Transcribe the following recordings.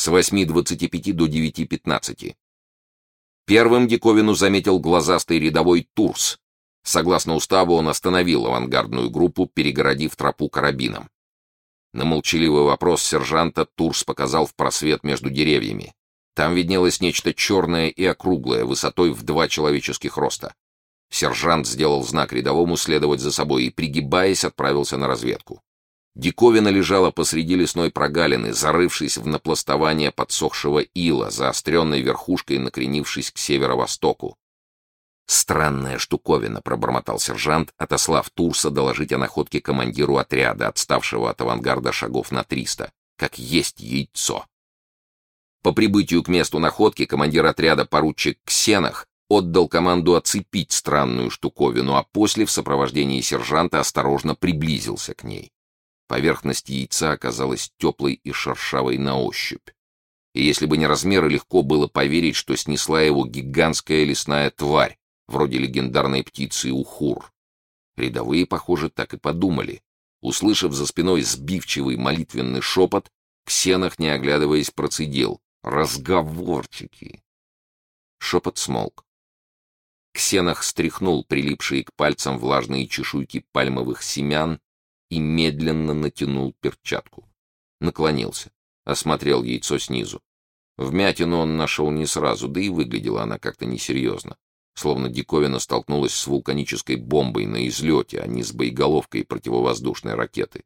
с 8:25 до 9:15. Первым диковину заметил глазастый рядовой Турс. Согласно уставу, он остановил авангардную группу, перегородив тропу карабином. На молчаливый вопрос сержанта Турс показал в просвет между деревьями. Там виднелось нечто черное и округлое, высотой в 2 человеческих роста. Сержант сделал знак рядовому следовать за собой и, пригибаясь, отправился на разведку. Диковина лежала посреди лесной прогалины, зарывшись в напластование подсохшего ила, заостренной верхушкой накренившись к северо-востоку. «Странная штуковина», — пробормотал сержант, отослав Турса доложить о находке командиру отряда, отставшего от авангарда шагов на 300, как есть яйцо. По прибытию к месту находки командир отряда поручик Ксенах отдал команду оцепить странную штуковину, а после в сопровождении сержанта осторожно приблизился к ней. Поверхность яйца оказалась теплой и шершавой на ощупь. И если бы не размеры, легко было поверить, что снесла его гигантская лесная тварь, вроде легендарной птицы ухур. Рядовые, похоже, так и подумали. Услышав за спиной сбивчивый молитвенный шепот, Ксенах, не оглядываясь, процедил: «Разговорчики!» Шепот смолк. Ксенах стряхнул прилипшие к пальцам влажные чешуйки пальмовых семян и медленно натянул перчатку. Наклонился, осмотрел яйцо снизу. Вмятину он нашел не сразу, да и выглядела она как-то несерьезно, словно диковина столкнулась с вулканической бомбой на излете, а не с боеголовкой противовоздушной ракеты.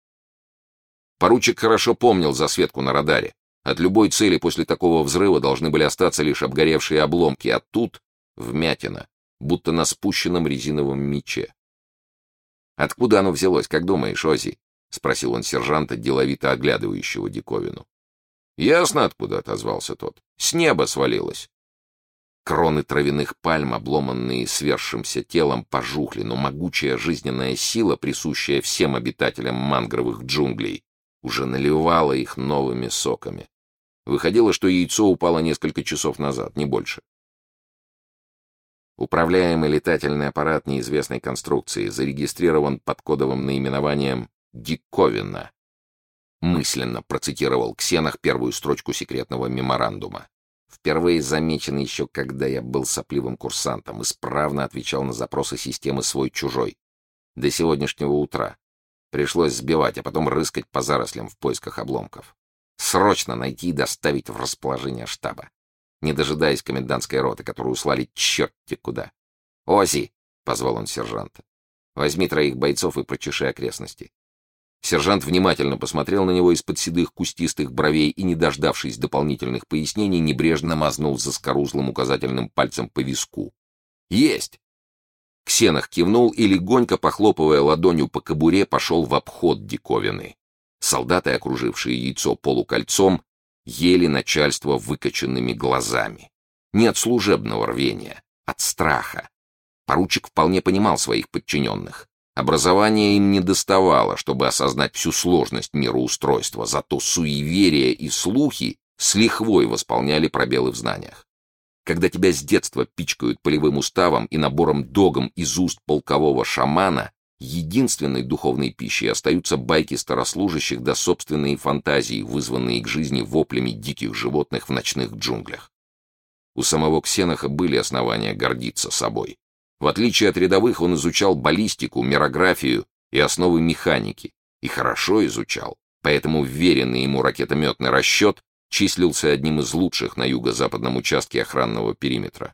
Поручик хорошо помнил засветку на радаре. От любой цели после такого взрыва должны были остаться лишь обгоревшие обломки, а тут вмятина, будто на спущенном резиновом мече. «Откуда оно взялось, как думаешь, Оззи?» — спросил он сержанта, деловито оглядывающего диковину. «Ясно, откуда», — отозвался тот. «С неба свалилось». Кроны травяных пальм, обломанные свершимся телом, пожухли, но могучая жизненная сила, присущая всем обитателям мангровых джунглей, уже наливала их новыми соками. Выходило, что яйцо упало несколько часов назад, не больше. Управляемый летательный аппарат неизвестной конструкции зарегистрирован под кодовым наименованием «Диковина». Мысленно процитировал Ксенах первую строчку секретного меморандума. Впервые замечен еще, когда я был сопливым курсантом, исправно отвечал на запросы системы свой-чужой. До сегодняшнего утра. Пришлось сбивать, а потом рыскать по зарослям в поисках обломков. Срочно найти и доставить в расположение штаба, не дожидаясь комендантской роты, которую услали черти куда. «Оззи!» — позвал он сержанта. «Возьми 3 бойцов и прочеши окрестности». Сержант внимательно посмотрел на него из-под седых кустистых бровей и, не дождавшись дополнительных пояснений, небрежно мазнул заскорузлым указательным пальцем по виску. «Есть!» Ксенах кивнул и, легонько похлопывая ладонью по кобуре, пошел в обход диковины. Солдаты, окружившие яйцо полукольцом, ели начальство выкоченными глазами. Не от служебного рвения, от страха. Поручик вполне понимал своих подчиненных. Образования им не доставало, чтобы осознать всю сложность мироустройства, зато суеверия и слухи с лихвой восполняли пробелы в знаниях. Когда тебя с детства пичкают полевым уставом и набором догм из уст полкового шамана, единственной духовной пищей остаются байки старослужащих да собственные фантазии, вызванные к жизни воплями диких животных в ночных джунглях. У самого Ксенаха были основания гордиться собой. В отличие от рядовых, он изучал баллистику, мирографию и основы механики. И хорошо изучал, поэтому вверенный ему ракетометный расчет числился одним из лучших на юго-западном участке охранного периметра.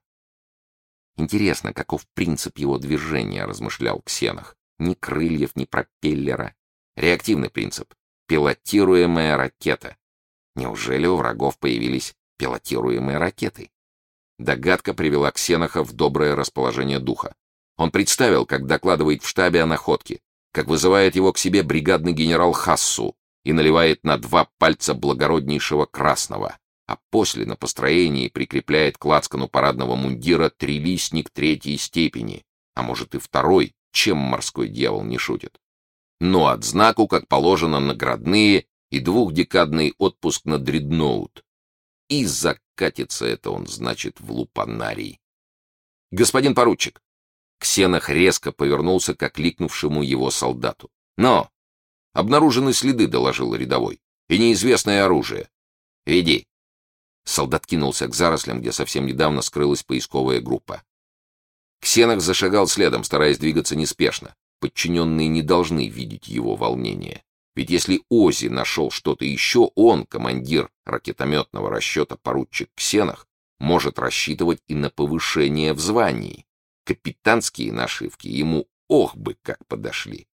Интересно, каков принцип его движения, размышлял Ксенах. Ни крыльев, ни пропеллера. Реактивный принцип. Пилотируемая ракета. Неужели у врагов появились пилотируемые ракеты? Догадка привела Ксенаха в доброе расположение духа. Он представил, как докладывает в штабе о находке, как вызывает его к себе бригадный генерал Хассу и наливает на 2 пальца благороднейшего красного, а после на построении прикрепляет к лацкану парадного мундира 3-листник 3-й степени, а может и 2-й, чем морской дьявол не шутит. Но отзнаку, как положено, наградные и 2-декадный отпуск на дредноут. И закатится это он, значит, в лупанарий. «Господин поручик!» Ксенах резко повернулся к окликнувшему его солдату. «Но! Обнаружены следы», — доложил рядовой, — «и неизвестное оружие. «Веди!» Солдат кинулся к зарослям, где совсем недавно скрылась поисковая группа. Ксенах зашагал следом, стараясь двигаться неспешно. Подчиненные не должны видеть его волнение. Ведь если Оззи нашел что-то еще, он, командир ракетометного расчета поручик Ксенах, может рассчитывать и на повышение в звании. Капитанские нашивки ему ох бы как подошли.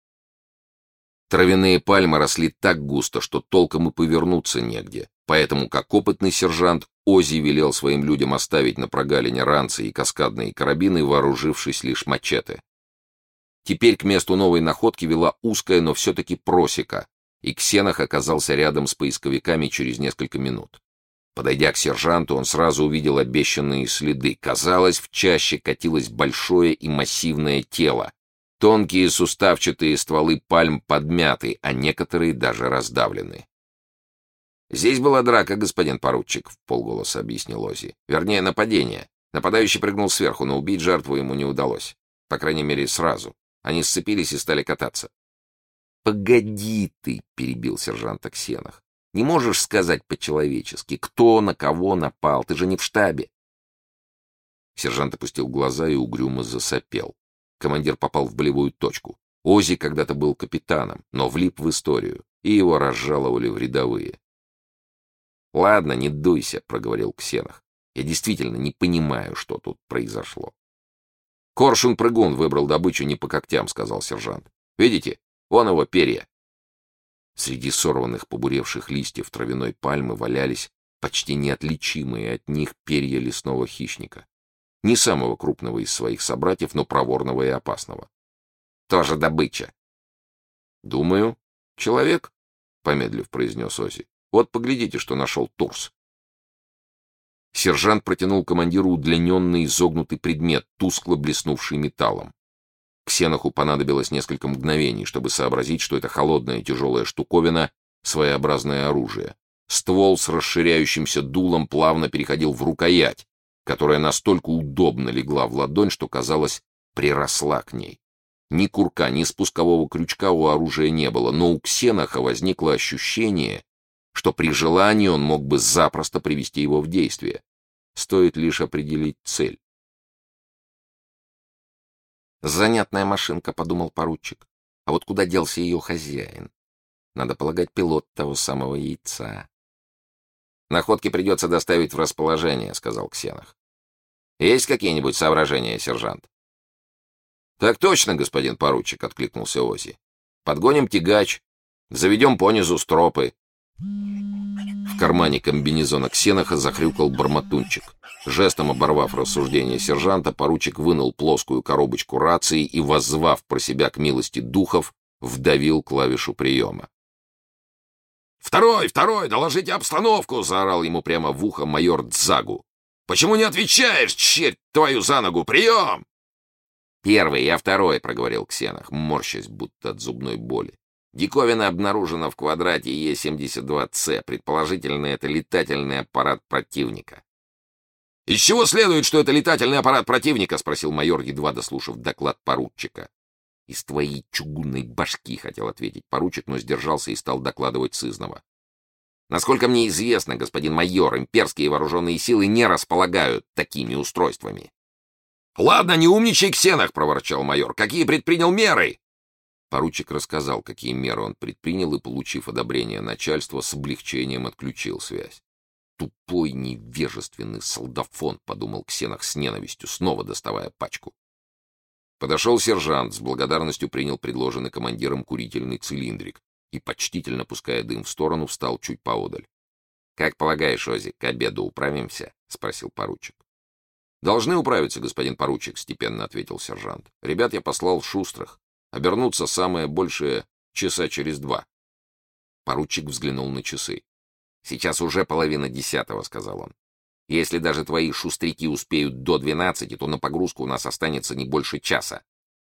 Травяные пальмы росли так густо, что толком и повернуться негде. Поэтому, как опытный сержант, Оззи велел своим людям оставить на прогалине ранцы и каскадные карабины, вооружившись лишь мачете. Теперь к месту новой находки вела узкая, но все-таки просека, и Ксенах оказался рядом с поисковиками через несколько минут. Подойдя к сержанту, он сразу увидел обещанные следы. Казалось, в чаще катилось большое и массивное тело. Тонкие суставчатые стволы пальм подмяты, а некоторые даже раздавлены. «Здесь была драка, господин поручик», — вполголоса объяснил Оззи. «Вернее, нападение. Нападающий прыгнул сверху, но убить жертву ему не удалось. По крайней мере, сразу. Они сцепились и стали кататься». «Погоди ты», — перебил сержанта Ксенах. «Не можешь сказать по-человечески, кто на кого напал? Ты же не в штабе». Сержант опустил глаза и угрюмо засопел. Командир попал в болевую точку. Оззи когда-то был капитаном, но влип в историю, и его разжаловали в рядовые. «Ладно, не дуйся», — проговорил Ксенах. «Я действительно не понимаю, что тут произошло». «Коршун-прыгун выбрал добычу не по когтям», — сказал сержант. «Видите? Вон его перья». Среди сорванных побуревших листьев травяной пальмы валялись почти неотличимые от них перья лесного хищника. Не самого крупного из своих собратьев, но проворного и опасного. «Тоже добыча». «Думаю, человек», — помедлив произнес Оззи. «Вот поглядите, что нашел Турс». Сержант протянул командиру удлиненный изогнутый предмет, тускло блеснувший металлом. Ксенаху понадобилось несколько мгновений, чтобы сообразить, что это холодная тяжелая штуковина, своеобразное оружие. Ствол с расширяющимся дулом плавно переходил в рукоять, которая настолько удобно легла в ладонь, что, казалось, приросла к ней. Ни курка, ни спускового крючка у оружия не было, но у Ксенаха возникло ощущение, что при желании он мог бы запросто привести его в действие. Стоит лишь определить цель. «Занятная машинка», — подумал поручик. «А вот куда делся ее хозяин? Надо полагать, пилот того самого яйца». «Находки придется доставить в расположение», — сказал Ксенах. «Есть какие-нибудь соображения, сержант?» «Так точно, господин поручик», — откликнулся Оззи. «Подгоним тягач, заведем понизу стропы». В кармане комбинезона Ксенаха захрюкал бормотунчик. Жестом оборвав рассуждение сержанта, поручик вынул плоскую коробочку рации и, воззвав про себя к милости духов, вдавил клавишу приема. «Второй, доложите обстановку!» — заорал ему прямо в ухо майор Дзагу. «Почему не отвечаешь, черт твою за ногу? Прием!» «Первый, я второй», — проговорил Ксенах, морщась, будто от зубной боли. «Диковина обнаружена в квадрате Е-72С. Предположительно, это летательный аппарат противника». «Из чего следует, что это летательный аппарат противника?» — спросил майор, едва дослушав доклад поручика. «Из твоей чугунной башки», — хотел ответить поручик, но сдержался и стал докладывать сызнова. «Насколько мне известно, господин майор, имперские вооруженные силы не располагают такими устройствами». «Ладно, не умничай, Ксенах», — проворчал майор. «Какие предпринял меры?» Поручик рассказал, какие меры он предпринял, и, получив одобрение начальства, с облегчением отключил связь. «Тупой, невежественный солдафон», — подумал Ксенах с ненавистью, снова доставая пачку. Подошел сержант, с благодарностью принял предложенный командиром курительный цилиндрик и, почтительно пуская дым в сторону, встал чуть поодаль. «Как полагаешь, Оззи, к обеду управимся?» — спросил поручик. «Должны управиться, господин поручик», — степенно ответил сержант. «Ребят я послал шустрых. Обернуться самое большее часа через 2». Поручик взглянул на часы. «Сейчас уже 9:30», — сказал он. «Если даже твои шустряки успеют до 12, то на погрузку у нас останется не больше часа».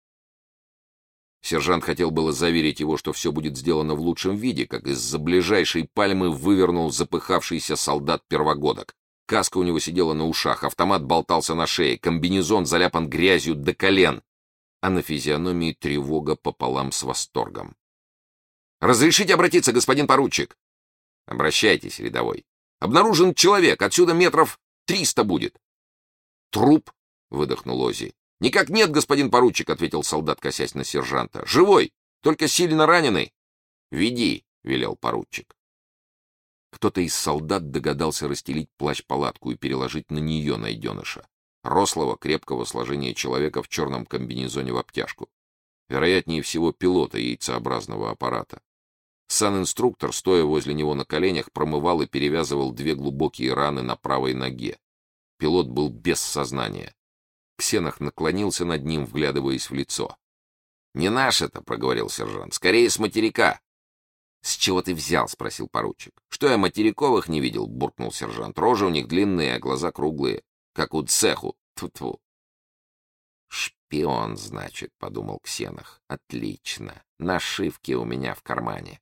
Сержант хотел было заверить его, что все будет сделано в лучшем виде, как из-за ближайшей пальмы вывернул запыхавшийся солдат-первогодок. Каска у него сидела на ушах, автомат болтался на шее, комбинезон заляпан грязью до колен, а на физиономии тревога пополам с восторгом. «Разрешите обратиться, господин поручик?» «Обращайтесь, рядовой». Обнаружен человек, отсюда метров 300 будет. Труп, выдохнул Оззи. Никак нет, господин поручик, ответил солдат, косясь на сержанта. Живой, только сильно раненый. Веди, велел поручик. Кто-то из солдат догадался расстелить плащ-палатку и переложить на нее найденыша. Рослого, крепкого сложения человека в черном комбинезоне в обтяжку. Вероятнее всего, пилота яйцеобразного аппарата. Санинструктор, стоя возле него на коленях, промывал и перевязывал 2 глубокие раны на правой ноге. Пилот был без сознания. Ксенох наклонился над ним, вглядываясь в лицо. «Не наш это», — проговорил сержант, — «скорее с материка». «С чего ты взял?» — спросил поручик. «Что я материковых не видел?» — буркнул сержант. «Рожи у них длинные, а глаза круглые, как у цеху. Тьфу-тьфу». «Шпион, значит», — подумал Ксенох. «Отлично. Нашивки у меня в кармане».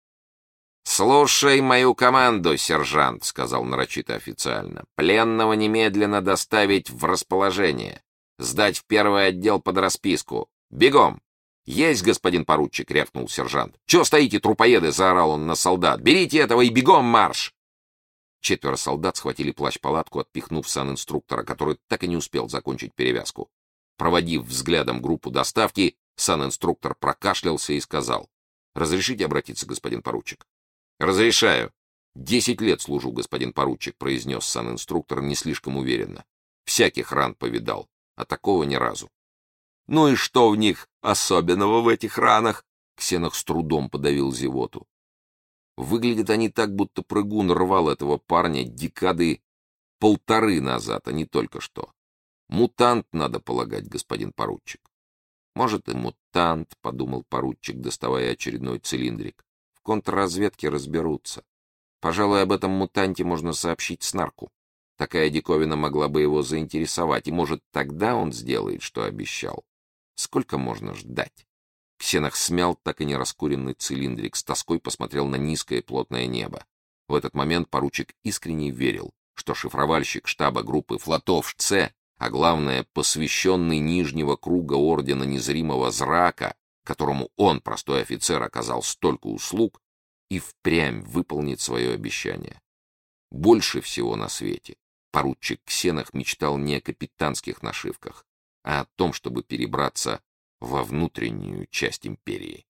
«Слушай мою команду, сержант», — сказал нарочито официально. «Пленного немедленно доставить в расположение. Сдать в первый отдел под расписку. Бегом!» «Есть, господин поручик!» — рявкнул сержант. «Чего стоите, трупоеды?» — заорал он на солдат. «Берите этого и бегом марш!» 4 солдат схватили плащ-палатку, отпихнув санинструктора, который так и не успел закончить перевязку. Проводив взглядом группу доставки, санинструктор прокашлялся и сказал: «Разрешите обратиться, господин поручик?» «Разрешаю». 10 лет служу, господин поручик», — произнес санинструктор не слишком уверенно. «Всяких ран повидал, а такого ни разу». «Ну и что в них особенного в этих ранах?» Ксенох с трудом подавил зевоту. Выглядят они так, будто прыгун рвал этого парня декады 1,5 назад, а не только что. Мутант, надо полагать, господин поручик. Может, и мутант, — подумал поручик, доставая очередной цилиндрик. В контрразведке разберутся. Пожалуй, об этом мутанте можно сообщить Снарку. Такая диковина могла бы его заинтересовать, и, может, тогда он сделает, что обещал. Сколько можно ждать? Ксенох смял так и не раскуренный цилиндрик, с тоской посмотрел на низкое плотное небо. В этот момент поручик искренне верил, что шифровальщик штаба группы флотов ШЦ, а главное, посвященный Нижнего круга Ордена Незримого Зрака, которому он, простой офицер, оказал столько услуг, и впрямь выполнит свое обещание. Больше всего на свете поручик Ксенох мечтал не о капитанских нашивках, а о том, чтобы перебраться во внутреннюю часть империи.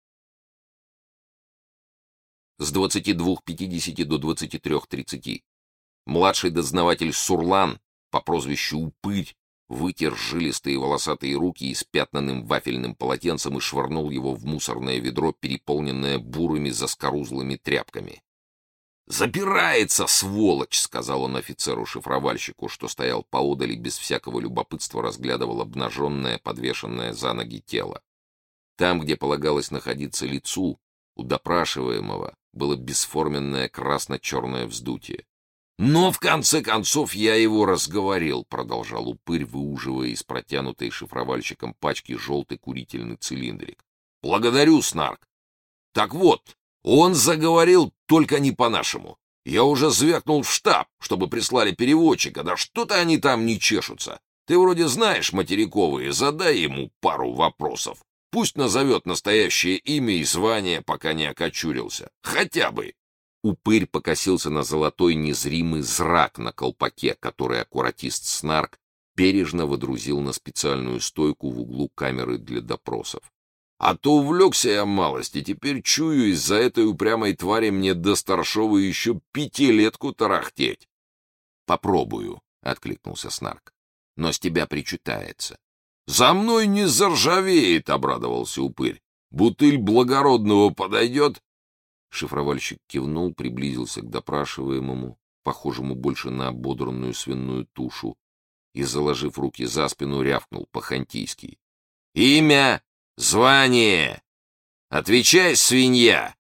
С 22:50 до 23:30 младший дознаватель Сурлан по прозвищу Упырь вытер жилистые волосатые руки испятнанным вафельным полотенцем и швырнул его в мусорное ведро, переполненное бурыми заскорузлыми тряпками. «Запирается, сволочь!» — сказал он офицеру-шифровальщику, что стоял поодаль и без всякого любопытства разглядывал обнаженное, подвешенное за ноги тело. Там, где полагалось находиться лицу, у допрашиваемого было бесформенное красно-черное вздутие. «Но, в конце концов, я его разговорил», — продолжал Упырь, выуживая из протянутой шифровальщиком пачки желтый курительный цилиндрик. «Благодарю, Снарк. Так вот, он заговорил только не по-нашему. Я уже звякнул в штаб, чтобы прислали переводчика, да что-то они там не чешутся. Ты вроде знаешь материковые, задай ему пару вопросов. Пусть назовет настоящее имя и звание, пока не окочурился. Хотя бы». Упырь покосился на золотой незримый зрак на колпаке, который аккуратист Снарк бережно водрузил на специальную стойку в углу камеры для допросов. «А то увлекся я малость, и теперь чую, из-за этой упрямой твари мне до старшова еще 5-летку тарахтеть». «Попробую», — откликнулся Снарк. «Но с тебя причитается». «За мной не заржавеет», — обрадовался Упырь. «Бутыль благородного подойдет?» Шифровальщик кивнул, приблизился к допрашиваемому, похожему больше на ободранную свиную тушу, и, заложив руки за спину, рявкнул по-хантийски: «Имя, звание! Отвечай, свинья!»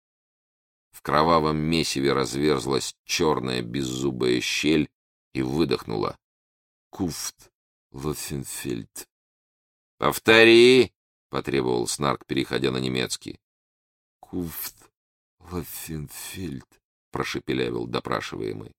В кровавом месиве разверзлась черная беззубая щель и выдохнула: «Куфт Лофенфельд». «Повтори!» — потребовал Снарк, переходя на немецкий. «Куфт Лофенфельд», — прошепелявил допрашиваемый.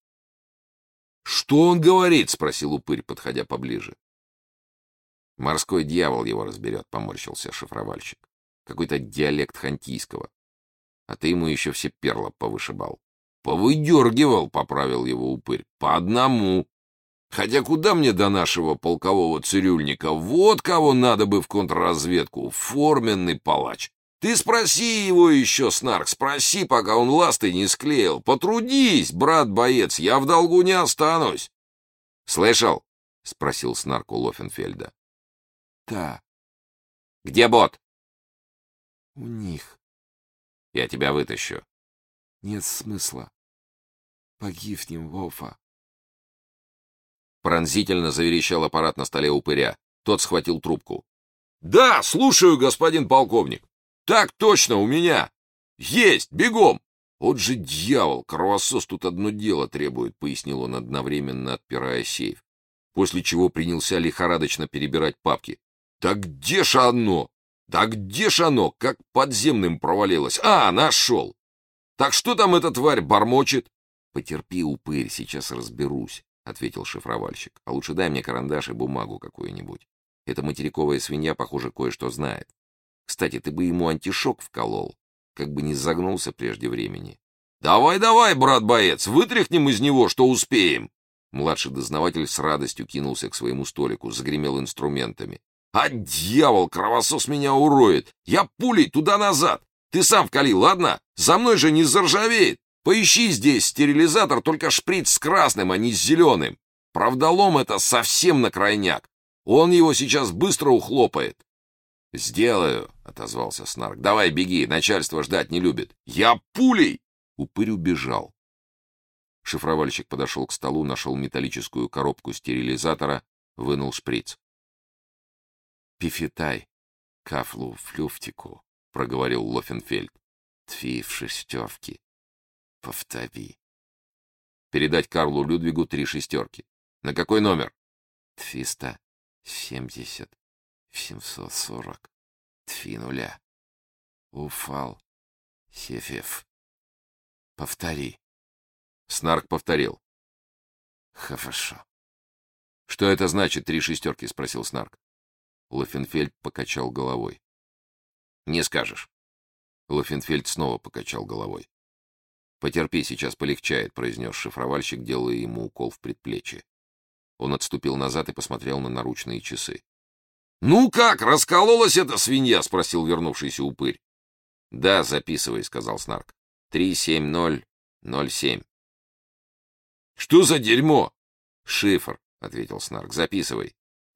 «Что он говорит?» — спросил Упырь, подходя поближе. «Морской дьявол его разберет», — поморщился шифровальщик. «Какой-то диалект хантийского. А ты ему еще все перла повышибал». Повыдергивал, поправил его упырь. По одному. Хотя куда мне до нашего полкового цирюльника? Вот кого надо бы в контрразведку. Форменный палач. Ты спроси его еще, Снарк, спроси, пока он ласты не склеил. Потрудись, брат-боец, я в долгу не останусь. Слышал? — спросил Снарк у Лофенфельда. — Да. — Где бот? — У них. — Я тебя вытащу. — Нет смысла. Погибнем, Вова. Пронзительно заверещал аппарат на столе упыря. Тот схватил трубку. — Да, слушаю, господин полковник. — Так точно, у меня. — Есть, бегом. — Вот же дьявол, кровосос тут одно дело требует, — пояснил он, одновременно отпирая сейф. После чего принялся лихорадочно перебирать папки. «Да где ж оно? Да где ж оно? Как подземным провалилось? А, нашел! Так что там эта тварь бормочет?» «Потерпи, упырь, сейчас разберусь», — ответил шифровальщик. «А лучше дай мне карандаш и бумагу какую-нибудь. Эта материковая свинья, похоже, кое-что знает. Кстати, ты бы ему антишок вколол, как бы не загнулся прежде времени». «Давай, брат-боец, вытряхнем из него, что успеем!» Младший дознаватель с радостью кинулся к своему столику, загремел инструментами. «А дьявол, кровосос меня уроет! Я пулей туда-назад! Ты сам вкали, ладно? За мной же не заржавеет! Поищи здесь стерилизатор, только шприц с красным, а не с зеленым! Правдолом это совсем на крайняк! Он его сейчас быстро ухлопает!» «Сделаю», — отозвался Снарк. «Давай беги, начальство ждать не любит». «Я пулей!» Упырь убежал. Шифровальщик подошел к столу, нашел металлическую коробку стерилизатора, вынул шприц. «Пифитай, кафлу в люфтику», — проговорил Лофенфельд. «Тви в шестерки. Повтори». «Передать Карлу Людвигу 3 шестерки. На какой номер?» «270, 740, 2 нуля. Уфал, Сефев. Повтори». Снарк повторил. «Хорошо». «Что это значит, 3 шестерки?» — спросил Снарк. Лофенфельд покачал головой. «Не скажешь». Лофенфельд снова покачал головой. «Потерпи, сейчас полегчает», — произнес шифровальщик, делая ему укол в предплечье. Он отступил назад и посмотрел на наручные часы. «Ну как, раскололась эта свинья?» — спросил вернувшийся упырь. «Да, записывай», — сказал Снарк. 37007. «Что за дерьмо?» «Шифр», — ответил Снарк. «Записывай.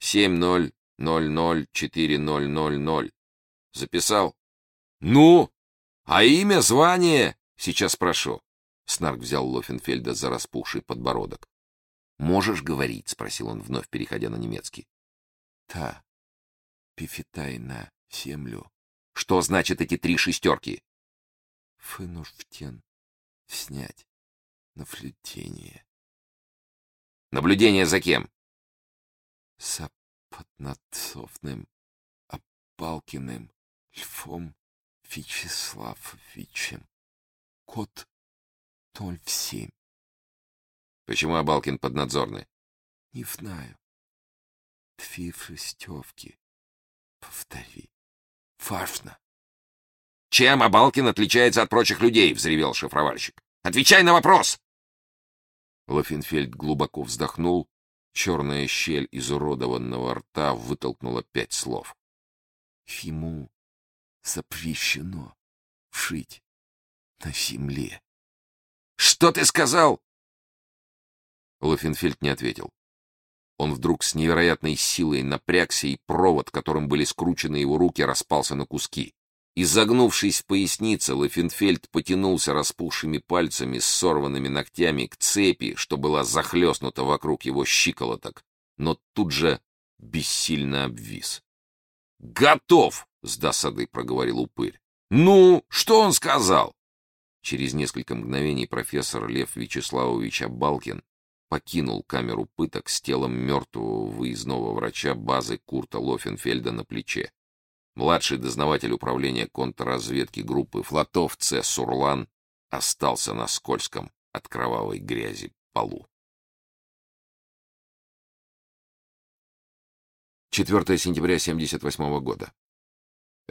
70004000. Записал?» «Ну? А имя, звание?» «Сейчас спрошу». Снарк взял Лофенфельда за распухший подбородок. «Можешь говорить?» — спросил он, вновь переходя на немецкий. «Та. Пифитай на землю». «Что значит эти 3 шестерки?» «Вынужден снять наблюдение». «Наблюдение за кем?» «За поднацовным Абалкиным Львом Вячеславовичем. Код 07». «Почему Абалкин поднадзорный?» «Не знаю. 2 шестерки. Повтори. Важно». «Чем Абалкин отличается от прочих людей?» — взревел шифровальщик. «Отвечай на вопрос!» Лофенфельд глубоко вздохнул. Черная щель изуродованного рта вытолкнула 5 слов. «Ему запрещено жить на земле». «Что ты сказал?» Лофенфельд не ответил. Он вдруг с невероятной силой напрягся, и провод, которым были скручены его руки, распался на куски. Изогнувшись в пояснице, Лофенфельд потянулся распухшими пальцами с сорванными ногтями к цепи, что была захлестнута вокруг его щиколоток, но тут же бессильно обвис. «Готов!» — с досадой проговорил упырь. «Ну, что он сказал?» Через несколько мгновений профессор Лев Вячеславович Абалкин покинул камеру пыток с телом мертвого выездного врача базы Курта Лофенфельда на плече. Младший дознаватель управления контрразведки группы флотов Ц. Сурлан остался на скользком от кровавой грязи полу. 4 сентября 1978 года.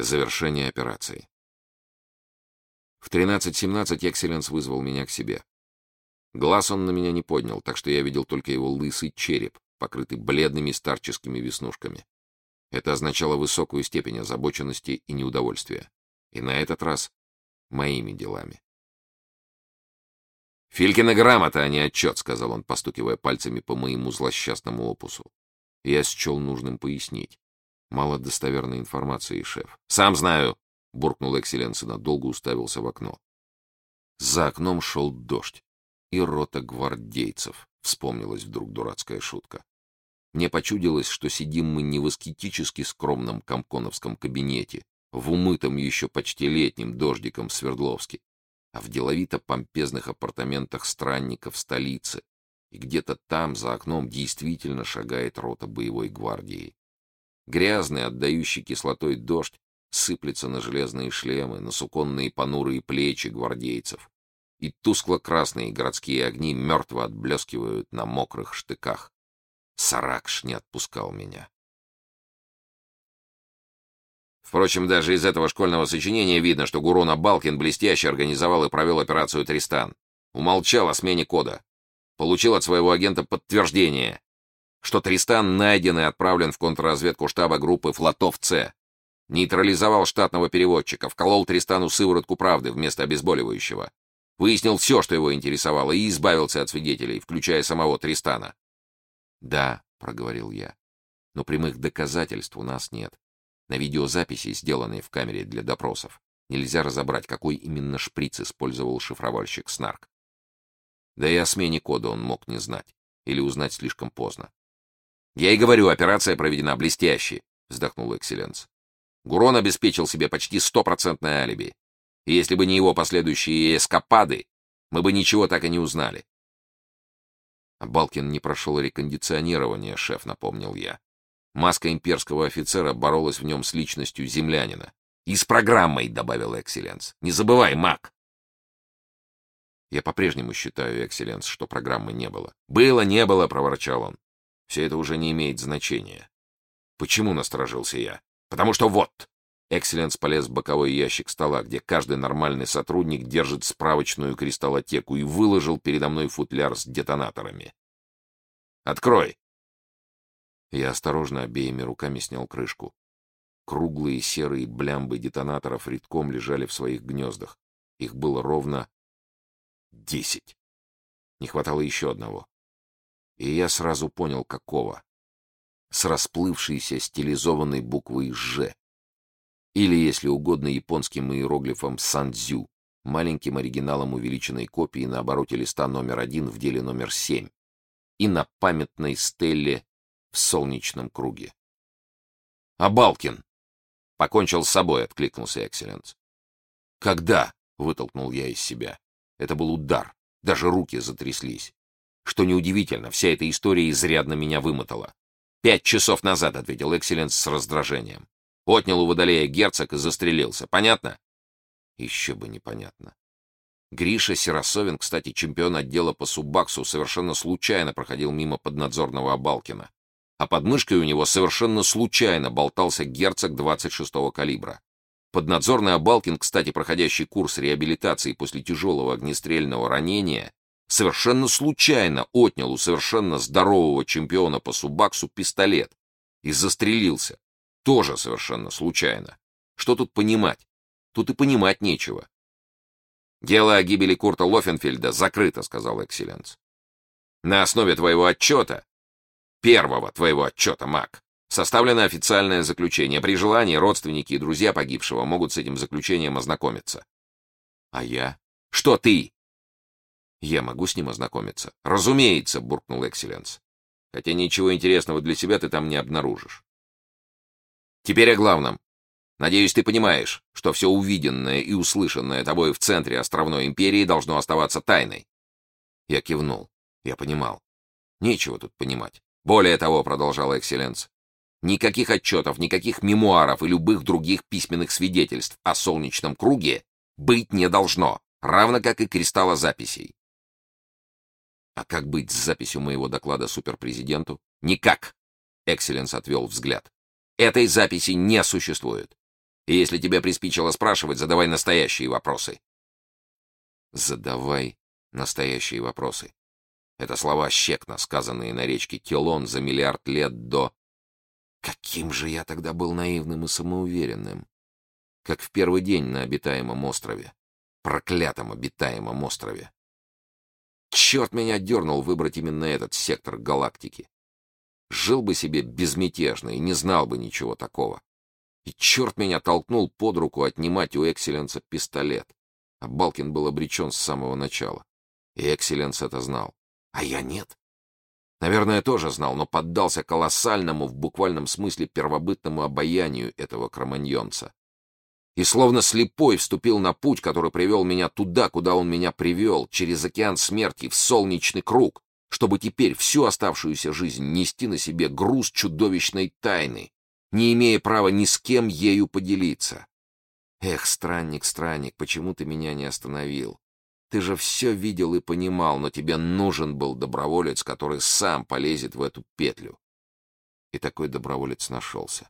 Завершение операции. В 13:17 Экселленс вызвал меня к себе. Глаз он на меня не поднял, так что я видел только его лысый череп, покрытый бледными старческими веснушками. Это означало высокую степень озабоченности и неудовольствия. И на этот раз моими делами. «Филькина грамота, а не отчет», — сказал он, постукивая пальцами по моему злосчастному опусу. Я счел нужным пояснить. Мало достоверной информации, шеф. «Сам знаю», — буркнул Экселленс и надолго уставился в окно. За окном шел дождь. И рота гвардейцев, вспомнилась вдруг дурацкая шутка. Мне почудилось, что сидим мы не в аскетически скромном комконовском кабинете, в умытом еще почти летним дождиком Свердловске, а в деловито-помпезных апартаментах странников столицы, и где-то там, за окном, действительно шагает рота боевой гвардии. Грязный, отдающий кислотой дождь сыплется на железные шлемы, на суконные понурые плечи гвардейцев, и тускло-красные городские огни мертво отблескивают на мокрых штыках. Саракш не отпускал меня. Впрочем, даже из этого школьного сочинения видно, что Гурон Абалкин блестяще организовал и провел операцию «Тристан». Умолчал о смене кода. Получил от своего агента подтверждение, что Тристан найден и отправлен в контрразведку штаба группы флотов С. Нейтрализовал штатного переводчика, вколол Тристану сыворотку правды вместо обезболивающего. Выяснил все, что его интересовало, и избавился от свидетелей, включая самого Тристана. «Да», — проговорил я, — «но прямых доказательств у нас нет. На видеозаписи, сделанной в камере для допросов, нельзя разобрать, какой именно шприц использовал шифровальщик Снарк. Да и о смене кода он мог не знать, или узнать слишком поздно. «Я и говорю, операция проведена блестяще», — вздохнул Экселленс. «Гурон обеспечил себе почти 100% алиби. И если бы не его последующие эскапады, мы бы ничего так и не узнали». А Балкин не прошел рекондиционирование, шеф, напомнил я. Маска имперского офицера боролась в нем с личностью землянина. «И с программой», — добавил Экселленс. «Не забывай, маг!» «Я по-прежнему считаю, Экселленс, что программы не было». «Было, не было», — проворчал он. «Все это уже не имеет значения». «Почему?» — насторожился я. «Потому что вот!» Экселленс полез в боковой ящик стола, где каждый нормальный сотрудник держит справочную кристаллотеку, и выложил передо мной футляр с детонаторами. «Открой!» Я осторожно обеими руками снял крышку. Круглые серые блямбы детонаторов редком лежали в своих гнездах. Их было ровно 10. Не хватало еще одного. И я сразу понял, какого. С расплывшейся стилизованной буквой «Ж». Или, если угодно, японским иероглифом «Сандзю», маленьким оригиналом увеличенной копии на обороте листа номер 1 в деле номер 7 и на памятной стелле в солнечном круге. «Абалкин!» «Покончил с собой», — откликнулся Экселленс. «Когда?» — вытолкнул я из себя. Это был удар. Даже руки затряслись. Что неудивительно, вся эта история изрядно меня вымотала. 5 часов назад, — ответил Экселленс с раздражением. Отнял у Водолея герцог и застрелился. Понятно? Еще бы непонятно. Гриша Сиросовин, кстати, чемпион отдела по суббаксу, совершенно случайно проходил мимо поднадзорного Абалкина. А под мышкой у него совершенно случайно болтался герцог 26-го калибра. Поднадзорный Абалкин, кстати, проходящий курс реабилитации после тяжелого огнестрельного ранения, совершенно случайно отнял у совершенно здорового чемпиона по суббаксу пистолет и застрелился. Тоже совершенно случайно. Что тут понимать? Тут и понимать нечего. «Дело о гибели Курта Лофенфельда закрыто», — сказал Экселленс. «На основе твоего отчета, первого твоего отчета, маг, составлено официальное заключение. При желании родственники и друзья погибшего могут с этим заключением ознакомиться». «А я? Что ты?» «Я могу с ним ознакомиться?» «Разумеется», — буркнул Экселленс. «Хотя ничего интересного для себя ты там не обнаружишь». «Теперь о главном. Надеюсь, ты понимаешь, что все увиденное и услышанное тобой в центре островной империи должно оставаться тайной». Я кивнул. Я понимал. Нечего тут понимать. Более того, — продолжал Экселленс, — никаких отчетов, никаких мемуаров и любых других письменных свидетельств о солнечном круге быть не должно, равно как и кристаллозаписей. А как быть с записью моего доклада суперпрезиденту? Никак. Экселленс отвел взгляд. Этой записи не существует. И если тебе приспичило спрашивать, задавай настоящие вопросы. Задавай Настоящие вопросы. Это слова Щекна, сказанные на речке Келон за миллиард лет до... Каким же я тогда был наивным и самоуверенным. Как в первый день на обитаемом острове. Проклятом обитаемом острове. Черт меня дернул выбрать именно этот сектор галактики. Жил бы себе безмятежно и не знал бы ничего такого. И черт меня толкнул под руку отнимать у Экселленса пистолет. А Балкин был обречен с самого начала. И Экселленс это знал. А я нет. Наверное, тоже знал, но поддался колоссальному, в буквальном смысле первобытному обаянию этого кроманьонца. И словно слепой вступил на путь, который привел меня туда, куда он меня привел, через океан смерти, в солнечный круг, чтобы теперь всю оставшуюся жизнь нести на себе груз чудовищной тайны, не имея права ни с кем ею поделиться. Эх, странник, странник, почему ты меня не остановил? Ты же все видел и понимал, но тебе нужен был доброволец, который сам полезет в эту петлю. И такой доброволец нашелся.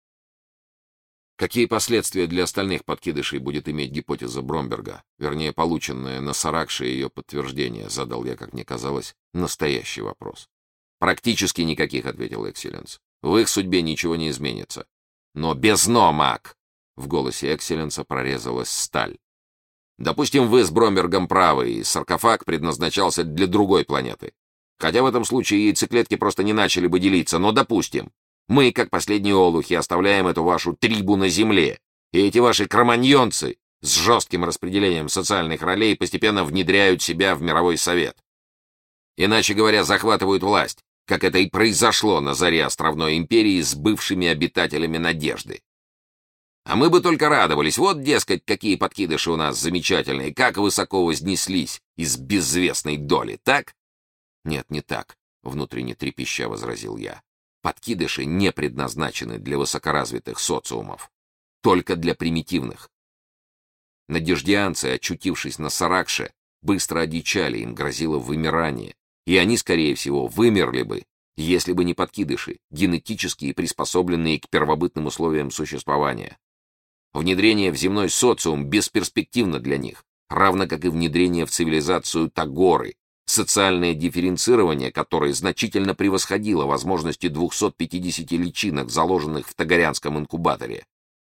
Какие последствия для остальных подкидышей будет иметь гипотеза Бромберга, вернее, полученное на Саракше ее подтверждение, задал я, как мне казалось, настоящий вопрос. Практически никаких, ответил Экселленс. В их судьбе ничего не изменится. Но без «но», Мак! В голосе Экселленса прорезалась сталь. Допустим, вы с Бромбергом правы, и саркофаг предназначался для другой планеты. Хотя в этом случае яйцеклетки просто не начали бы делиться, но допустим. Мы, как последние олухи, оставляем эту вашу трибу на земле, и эти ваши кроманьонцы с жестким распределением социальных ролей постепенно внедряют себя в мировой совет. Иначе говоря, захватывают власть, как это и произошло на заре островной империи с бывшими обитателями Надежды. А мы бы только радовались, вот, дескать, какие подкидыши у нас замечательные, как высоко вознеслись из безвестной доли, так? Нет, не так, внутренне трепеща возразил я. Подкидыши не предназначены для высокоразвитых социумов, только для примитивных. Надеждианцы, очутившись на Саракше, быстро одичали, им грозило вымирание, и они, скорее всего, вымерли бы, если бы не подкидыши, генетически приспособленные к первобытным условиям существования. Внедрение в земной социум бесперспективно для них, равно как и внедрение в цивилизацию Тагоры, социальное дифференцирование, которое значительно превосходило возможности 250 личинок, заложенных в Тагорянском инкубаторе.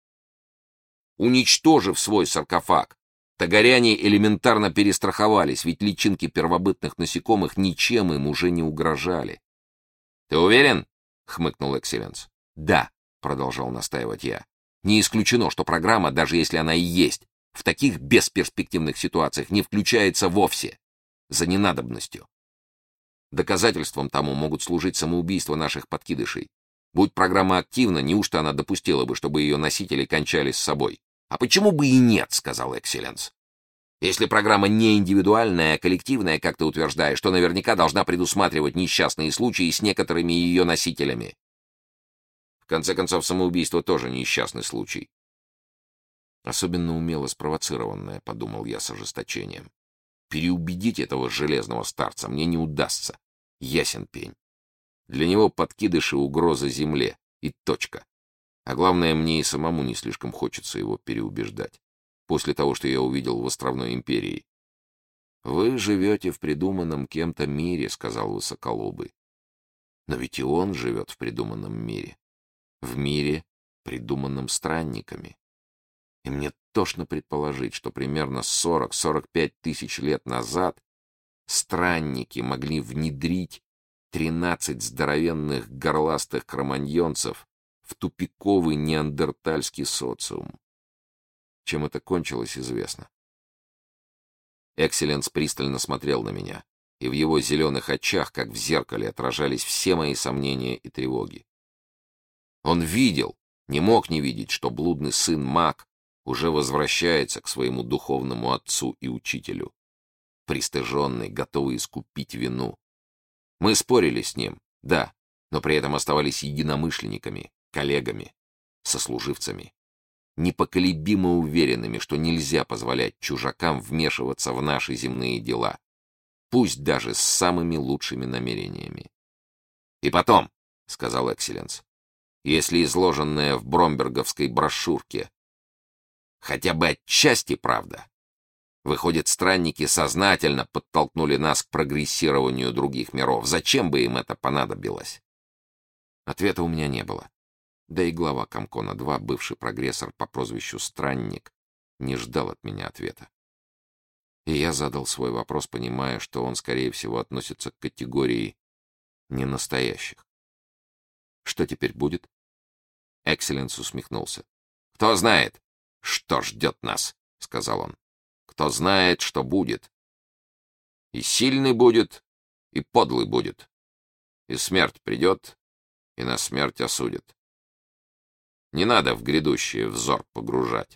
Уничтожив свой саркофаг, тагоряне элементарно перестраховались, ведь личинки первобытных насекомых ничем им уже не угрожали. «Ты уверен?» — хмыкнул Экселленс. «Да», — продолжал настаивать я. «Не исключено, что программа, даже если она и есть, в таких бесперспективных ситуациях не включается вовсе. За ненадобностью. Доказательством тому могут служить самоубийства наших подкидышей. Будь программа активна, неужто она допустила бы, чтобы ее носители кончали с собой? А почему бы и нет, сказал Экселленс. Если программа не индивидуальная, а коллективная, как ты утверждаешь, то наверняка должна предусматривать несчастные случаи с некоторыми ее носителями. В конце концов, самоубийство тоже несчастный случай. Особенно умело спровоцированное, подумал я с ожесточением. Переубедить этого железного старца мне не удастся. Ясен пень. Для него подкидыши — угроза земле. И точка. А главное, мне и самому не слишком хочется его переубеждать. После того, что я увидел в островной империи. «Вы живете в придуманном кем-то мире», — сказал Высоколобый. «Но ведь и он живет в придуманном мире. В мире, придуманном странниками. И мне тошно предположить, что примерно 40-45 тысяч лет назад странники могли внедрить 13 здоровенных горластых кроманьонцев в тупиковый неандертальский социум. Чем это кончилось, известно. Экселленс пристально смотрел на меня, и в его зеленых очах, как в зеркале, отражались все мои сомнения и тревоги. Он видел, не мог не видеть, что блудный сын Мак уже возвращается к своему духовному отцу и учителю, пристыженный, готовый искупить вину. Мы спорили с ним, да, но при этом оставались единомышленниками, коллегами, сослуживцами, непоколебимо уверенными, что нельзя позволять чужакам вмешиваться в наши земные дела, пусть даже с самыми лучшими намерениями. «И потом», — сказал Экселленс, — «если изложенное в бромберговской брошюрке хотя бы отчасти правда, Выходит, странники сознательно подтолкнули нас к прогрессированию других миров. Зачем бы им это понадобилось? Ответа у меня не было. Да и глава Комкона-2, бывший прогрессор по прозвищу Странник, не ждал от меня ответа. И я задал свой вопрос, понимая, что он, скорее всего, относится к категории ненастоящих. Что теперь будет? Экселленс усмехнулся. «Кто знает, что ждет нас», — сказал он. «Кто знает, что будет. И сильный будет, и подлый будет. И смерть придет, и на смерть осудит. Не надо в грядущее взор погружать».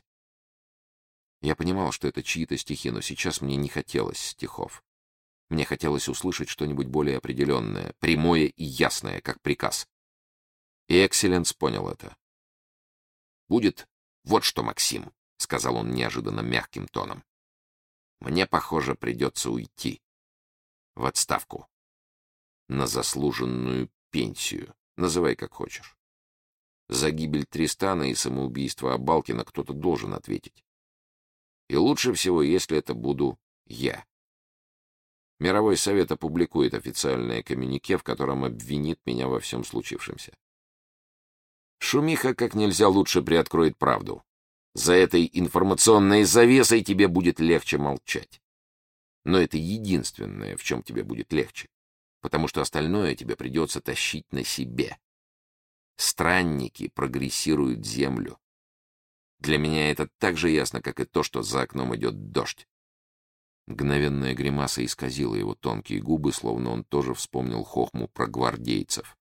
Я понимал, что это чьи-то стихи, но сейчас мне не хотелось стихов. Мне хотелось услышать что-нибудь более определенное, прямое и ясное, как приказ. И Экселленс понял это. «Будет вот что, Максим», — сказал он неожиданно мягким тоном. «Мне, похоже, придется уйти. В отставку. На заслуженную пенсию. Называй как хочешь. За гибель Тристана и самоубийство Абалкина кто-то должен ответить. И лучше всего, если это буду я. Мировой совет опубликует официальное коммюнике, в котором обвинит меня во всем случившемся. Шумиха как нельзя лучше приоткроет правду. За этой информационной завесой тебе будет легче молчать. Но это единственное, в чем тебе будет легче, потому что остальное тебе придется тащить на себе. Странники прогрессируют землю. Для меня это так же ясно, как и то, что за окном идет дождь. Мгновенная гримаса исказила его тонкие губы, словно он тоже вспомнил хохму про гвардейцев.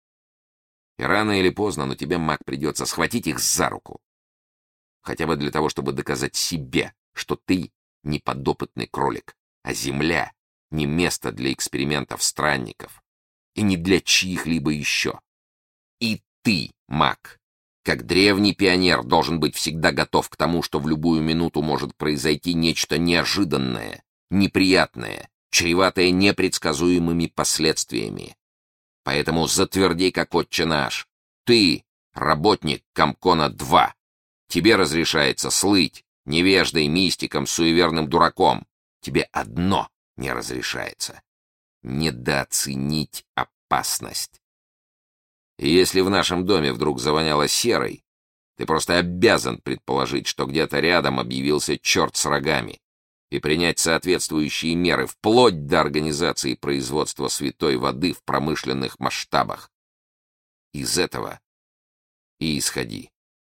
И рано или поздно, но тебе, Мак, придется схватить их за руку. Хотя бы для того, чтобы доказать себе, что ты не подопытный кролик, а земля не место для экспериментов странников и не для чьих-либо еще. И ты, Мак, как древний пионер, должен быть всегда готов к тому, что в любую минуту может произойти нечто неожиданное, неприятное, чреватое непредсказуемыми последствиями. Поэтому затверди, как отче наш. Ты — работник Комкона-2. Тебе разрешается слыть невеждой, мистиком, суеверным дураком. Тебе одно не разрешается — недооценить опасность. И если в нашем доме вдруг завоняло серой, ты просто обязан предположить, что где-то рядом объявился черт с рогами, и принять соответствующие меры, вплоть до организации производства святой воды в промышленных масштабах. Из этого и исходи.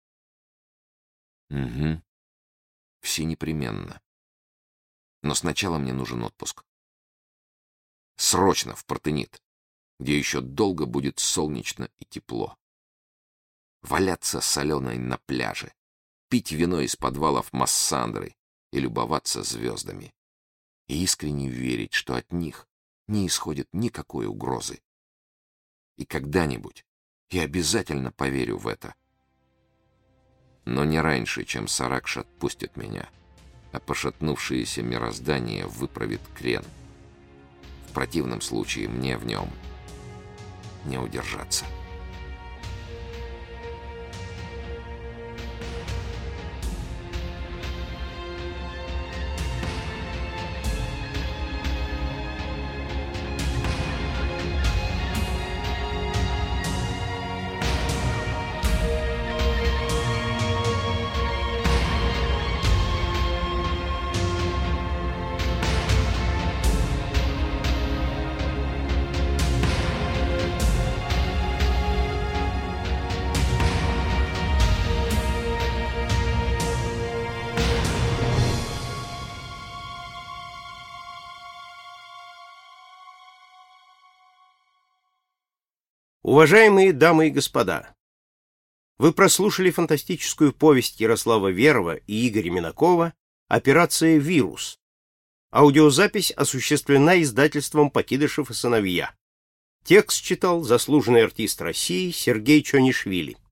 Угу. Все непременно. Но сначала мне нужен отпуск. Срочно в Партенит, где еще долго будет солнечно и тепло. Валяться соленой на пляже, пить вино из подвалов Массандры и любоваться звездами. И искренне верить, что от них не исходит никакой угрозы. И когда-нибудь я обязательно поверю в это. Но не раньше, чем Саракш отпустит меня, а пошатнувшееся мироздание выправит крен. В противном случае мне в нем не удержаться. Уважаемые дамы и господа, вы прослушали фантастическую повесть Ярослава Верова и Игоря Минакова «Операция «Вирус». Аудиозапись осуществлена издательством «Покидышев и сыновья». Текст читал заслуженный артист России Сергей Чонишвили.